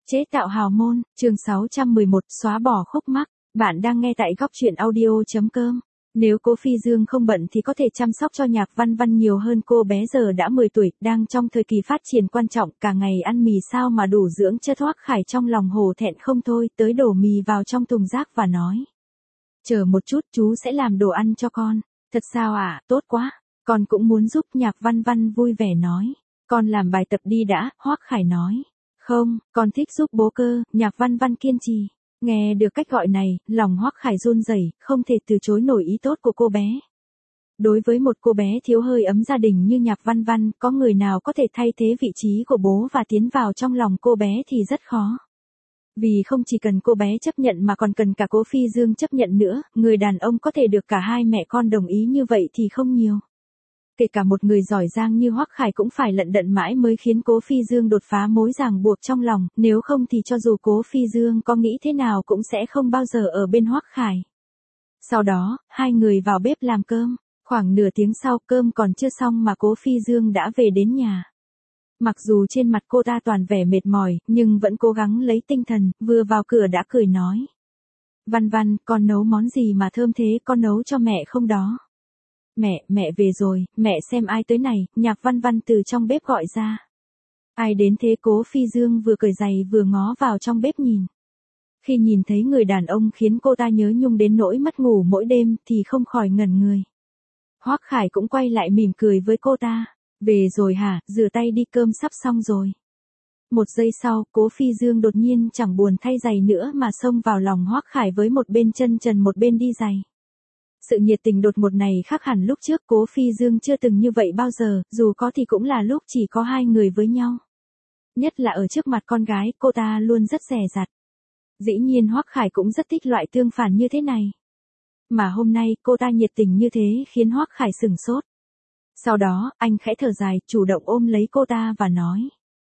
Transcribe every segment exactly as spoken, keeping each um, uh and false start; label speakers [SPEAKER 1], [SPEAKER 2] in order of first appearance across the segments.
[SPEAKER 1] Chế tạo hào môn, chương sáu trăm mười một, xóa bỏ khúc mắc. Bạn đang nghe tại góc truyện audio.com. Nếu cố Phi Dương không bận thì có thể chăm sóc cho Nhạc Văn Văn nhiều hơn. Cô bé giờ đã mười tuổi, đang trong thời kỳ phát triển quan trọng, cả ngày ăn mì sao mà đủ dưỡng chất. Hoắc Khải trong lòng hổ thẹn không thôi, tới đổ mì vào trong thùng rác và nói. Chờ một chút, chú sẽ làm đồ ăn cho con. Thật sao ạ, à? Tốt quá. Con cũng muốn giúp. Nhạc Văn Văn vui vẻ nói. Con làm bài tập đi đã, Hoắc Khải nói. Không, con thích giúp bố cơ. Nhạc Văn Văn kiên trì. Nghe được cách gọi này, lòng Hoắc Khải run rẩy, không thể từ chối nổi ý tốt của cô bé. Đối với một cô bé thiếu hơi ấm gia đình như Nhạc Văn Văn, có người nào có thể thay thế vị trí của bố và tiến vào trong lòng cô bé thì rất khó. Vì không chỉ cần cô bé chấp nhận mà còn cần cả cố Phi Dương chấp nhận nữa, người đàn ông có thể được cả hai mẹ con đồng ý như vậy thì không nhiều. Kể cả một người giỏi giang như Hoắc Khải cũng phải lận đận mãi mới khiến cố Phi Dương đột phá mối ràng buộc trong lòng, nếu không thì cho dù cố Phi Dương có nghĩ thế nào cũng sẽ không bao giờ ở bên Hoắc Khải. Sau đó, hai người vào bếp làm cơm, khoảng nửa tiếng sau cơm còn chưa xong mà cố Phi Dương đã về đến nhà. Mặc dù trên mặt cô ta toàn vẻ mệt mỏi, nhưng vẫn cố gắng lấy tinh thần, vừa vào cửa đã cười nói. Văn Văn, con nấu món gì mà thơm thế, con nấu cho mẹ không đó? Mẹ, mẹ về rồi, mẹ xem ai tới này. Nhạc Văn Văn từ trong bếp gọi ra. Ai đến thế? Cố Phi Dương vừa cởi giày vừa ngó vào trong bếp nhìn. Khi nhìn thấy người đàn ông khiến cô ta nhớ nhung đến nỗi mất ngủ mỗi đêm thì không khỏi ngẩn người. Hoắc Khải cũng quay lại mỉm cười với cô ta. Về rồi hả, rửa tay đi, cơm sắp xong rồi. Một giây sau, cố Phi Dương đột nhiên chẳng buồn thay giày nữa mà xông vào lòng Hoắc Khải với một bên chân trần một bên đi giày. Sự nhiệt tình đột ngột này khác hẳn lúc trước, cố Phi Dương chưa từng như vậy bao giờ, dù có thì cũng là lúc chỉ có hai người với nhau. Nhất là ở trước mặt con gái, cô ta luôn rất dè dặt. Dĩ nhiên Hoắc Khải cũng rất thích loại tương phản như thế này. Mà hôm nay cô ta nhiệt tình như thế khiến Hoắc Khải sửng sốt. Sau đó, anh khẽ thở dài, chủ động ôm lấy cô ta và nói.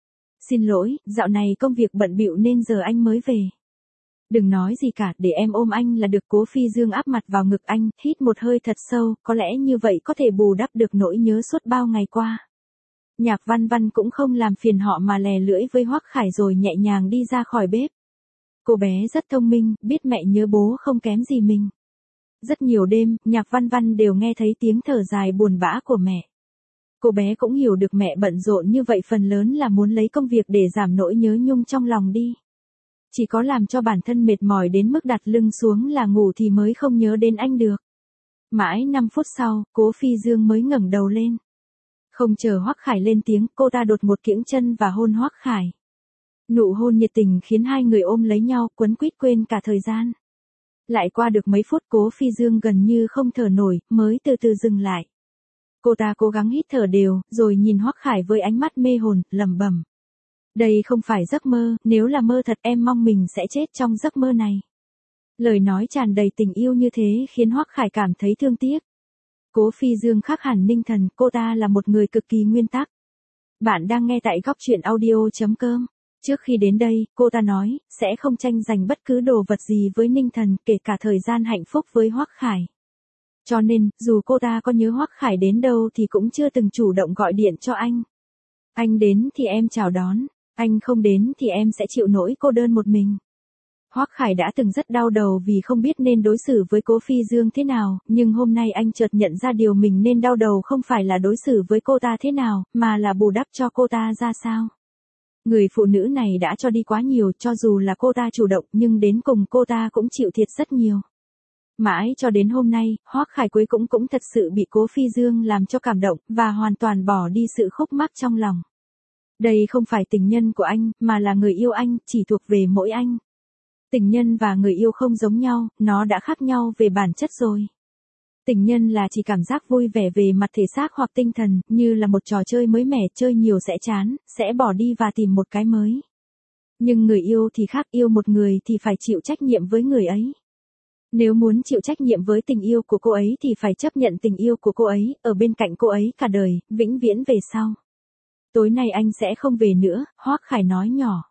[SPEAKER 1] Xin lỗi, dạo này công việc bận bịu nên giờ anh mới về. Đừng nói gì cả, để em ôm anh là được. Cố Phi Dương áp mặt vào ngực anh, hít một hơi thật sâu, có lẽ như vậy có thể bù đắp được nỗi nhớ suốt bao ngày qua. Nhạc Văn Văn cũng không làm phiền họ mà lè lưỡi với Hoắc Khải rồi nhẹ nhàng đi ra khỏi bếp. Cô bé rất thông minh, biết mẹ nhớ bố không kém gì mình. Rất nhiều đêm, Nhạc Văn Văn đều nghe thấy tiếng thở dài buồn bã của mẹ. Cô bé cũng hiểu được mẹ bận rộn như vậy phần lớn là muốn lấy công việc để giảm nỗi nhớ nhung trong lòng đi. Chỉ có làm cho bản thân mệt mỏi đến mức đặt lưng xuống là ngủ thì mới không nhớ đến anh được. Mãi năm phút sau, cố Phi Dương mới ngẩng đầu lên. Không chờ Hoắc Khải lên tiếng, cô ta đột một kiễng chân và hôn Hoắc Khải. Nụ hôn nhiệt tình khiến hai người ôm lấy nhau, quấn quýt quên cả thời gian. Lại qua được mấy phút, cố Phi Dương gần như không thở nổi, mới từ từ dừng lại. Cô ta cố gắng hít thở đều, rồi nhìn Hoắc Khải với ánh mắt mê hồn, lẩm bẩm. Đây không phải giấc mơ, nếu là mơ thật em mong mình sẽ chết trong giấc mơ này. Lời nói tràn đầy tình yêu như thế khiến Hoắc Khải cảm thấy thương tiếc. Cố Phi Dương khác hẳn ninh thần, cô ta là một người cực kỳ nguyên tắc. Bạn đang nghe tại góc truyện audio.com. Trước khi đến đây, cô ta nói, sẽ không tranh giành bất cứ đồ vật gì với ninh thần, kể cả thời gian hạnh phúc với Hoắc Khải. Cho nên, dù cô ta có nhớ Hoắc Khải đến đâu thì cũng chưa từng chủ động gọi điện cho anh. Anh đến thì em chào đón. Anh không đến thì em sẽ chịu nỗi cô đơn một mình. Hoắc Khải đã từng rất đau đầu vì không biết nên đối xử với cố Phi Dương thế nào, nhưng hôm nay anh chợt nhận ra điều mình nên đau đầu không phải là đối xử với cô ta thế nào, mà là bù đắp cho cô ta ra sao. Người phụ nữ này đã cho đi quá nhiều, cho dù là cô ta chủ động nhưng đến cùng cô ta cũng chịu thiệt rất nhiều. Mãi cho đến hôm nay, Hoắc Khải cuối cũng cũng thật sự bị cố Phi Dương làm cho cảm động, và hoàn toàn bỏ đi sự khúc mắc trong lòng. Đây không phải tình nhân của anh, mà là người yêu anh, chỉ thuộc về mỗi anh. Tình nhân và người yêu không giống nhau, nó đã khác nhau về bản chất rồi. Tình nhân là chỉ cảm giác vui vẻ về mặt thể xác hoặc tinh thần, như là một trò chơi mới mẻ, chơi nhiều sẽ chán, sẽ bỏ đi và tìm một cái mới. Nhưng người yêu thì khác, yêu một người thì phải chịu trách nhiệm với người ấy. Nếu muốn chịu trách nhiệm với tình yêu của cô ấy thì phải chấp nhận tình yêu của cô ấy, ở bên cạnh cô ấy cả đời, vĩnh viễn về sau. Tối nay anh sẽ không về nữa, Hoắc Khải nói nhỏ.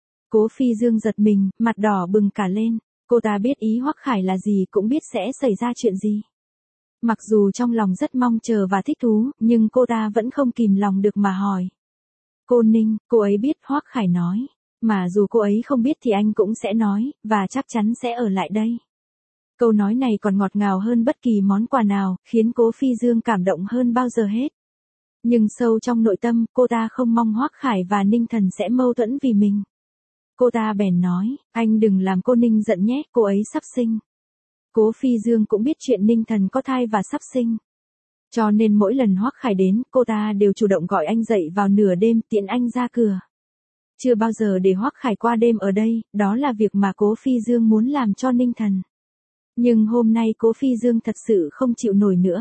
[SPEAKER 1] Cố Phi Dương giật mình, mặt đỏ bừng cả lên. Cô ta biết ý Hoắc Khải là gì, cũng biết sẽ xảy ra chuyện gì. Mặc dù trong lòng rất mong chờ và thích thú, nhưng cô ta vẫn không kìm lòng được mà hỏi. Cô Ninh, cô ấy biết, Hoắc Khải nói. Mà dù cô ấy không biết thì anh cũng sẽ nói, và chắc chắn sẽ ở lại đây. Câu nói này còn ngọt ngào hơn bất kỳ món quà nào, khiến Cố Phi Dương cảm động hơn bao giờ hết. Nhưng sâu trong nội tâm, cô ta không mong Hoắc Khải và Ninh Thần sẽ mâu thuẫn vì mình. Cô ta bèn nói, anh đừng làm cô Ninh giận nhé, cô ấy sắp sinh. Cố Phi Dương cũng biết chuyện Ninh Thần có thai và sắp sinh. Cho nên mỗi lần Hoắc Khải đến, cô ta đều chủ động gọi anh dậy vào nửa đêm tiễn anh ra cửa. Chưa bao giờ để Hoắc Khải qua đêm ở đây, đó là việc mà Cố Phi Dương muốn làm cho Ninh Thần. Nhưng hôm nay Cố Phi Dương thật sự không chịu nổi nữa.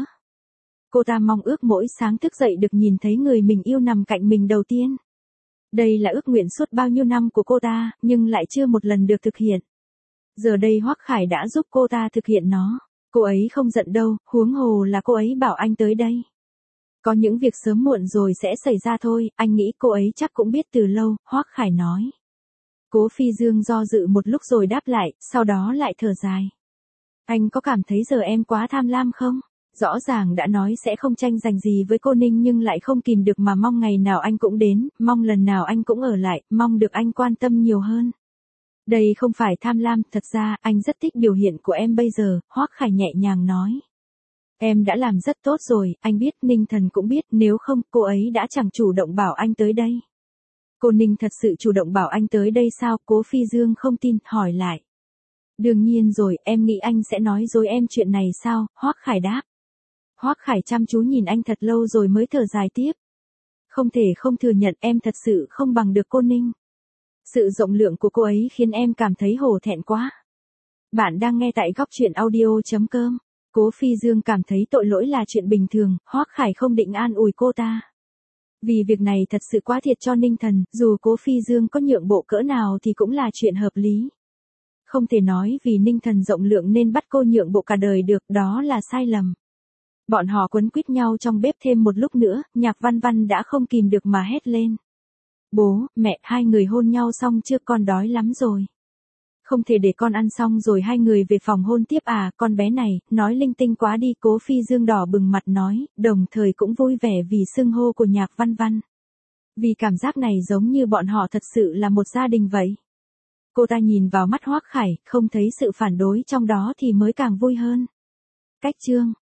[SPEAKER 1] Cô ta mong ước mỗi sáng thức dậy được nhìn thấy người mình yêu nằm cạnh mình đầu tiên. Đây là ước nguyện suốt bao nhiêu năm của cô ta, nhưng lại chưa một lần được thực hiện. Giờ đây Hoắc Khải đã giúp cô ta thực hiện nó. Cô ấy không giận đâu, huống hồ là cô ấy bảo anh tới đây. Có những việc sớm muộn rồi sẽ xảy ra thôi, anh nghĩ cô ấy chắc cũng biết từ lâu, Hoắc Khải nói. Cố Phi Dương do dự một lúc rồi đáp lại, sau đó lại thở dài. Anh có cảm thấy giờ em quá tham lam không? Rõ ràng đã nói sẽ không tranh giành gì với cô Ninh nhưng lại không kìm được mà mong ngày nào anh cũng đến, mong lần nào anh cũng ở lại, mong được anh quan tâm nhiều hơn. Đây không phải tham lam, thật ra anh rất thích biểu hiện của em bây giờ, Hoắc Khải nhẹ nhàng nói. Em đã làm rất tốt rồi, anh biết, Ninh Thần cũng biết, nếu không, cô ấy đã chẳng chủ động bảo anh tới đây. Cô Ninh thật sự chủ động bảo anh tới đây sao? Cố Phi Dương không tin, hỏi lại. Đương nhiên rồi, em nghĩ anh sẽ nói dối em chuyện này sao? Hoắc Khải đáp. Hoắc Khải chăm chú nhìn anh thật lâu rồi mới thở dài tiếp. Không thể không thừa nhận em thật sự không bằng được cô Ninh. Sự rộng lượng của cô ấy khiến em cảm thấy hổ thẹn quá. Bạn đang nghe tại góc truyện audio chấm com. Cố Phi Dương cảm thấy tội lỗi là chuyện bình thường, Hoắc Khải không định an ủi cô ta. Vì việc này thật sự quá thiệt cho Ninh Thần, dù Cố Phi Dương có nhượng bộ cỡ nào thì cũng là chuyện hợp lý. Không thể nói vì Ninh Thần rộng lượng nên bắt cô nhượng bộ cả đời được, đó là sai lầm. Bọn họ quấn quýt nhau trong bếp thêm một lúc nữa, Nhạc Văn Văn đã không kìm được mà hét lên. Bố, mẹ, hai người hôn nhau xong chưa, con đói lắm rồi. Không thể để con ăn xong rồi hai người về phòng hôn tiếp à, con bé này, nói linh tinh quá đi. Cố Phi Dương đỏ bừng mặt nói, đồng thời cũng vui vẻ vì xưng hô của Nhạc Văn Văn. Vì cảm giác này giống như bọn họ thật sự là một gia đình vậy. Cô ta nhìn vào mắt Hoắc Khải, không thấy sự phản đối trong đó thì mới càng vui hơn. Cách chương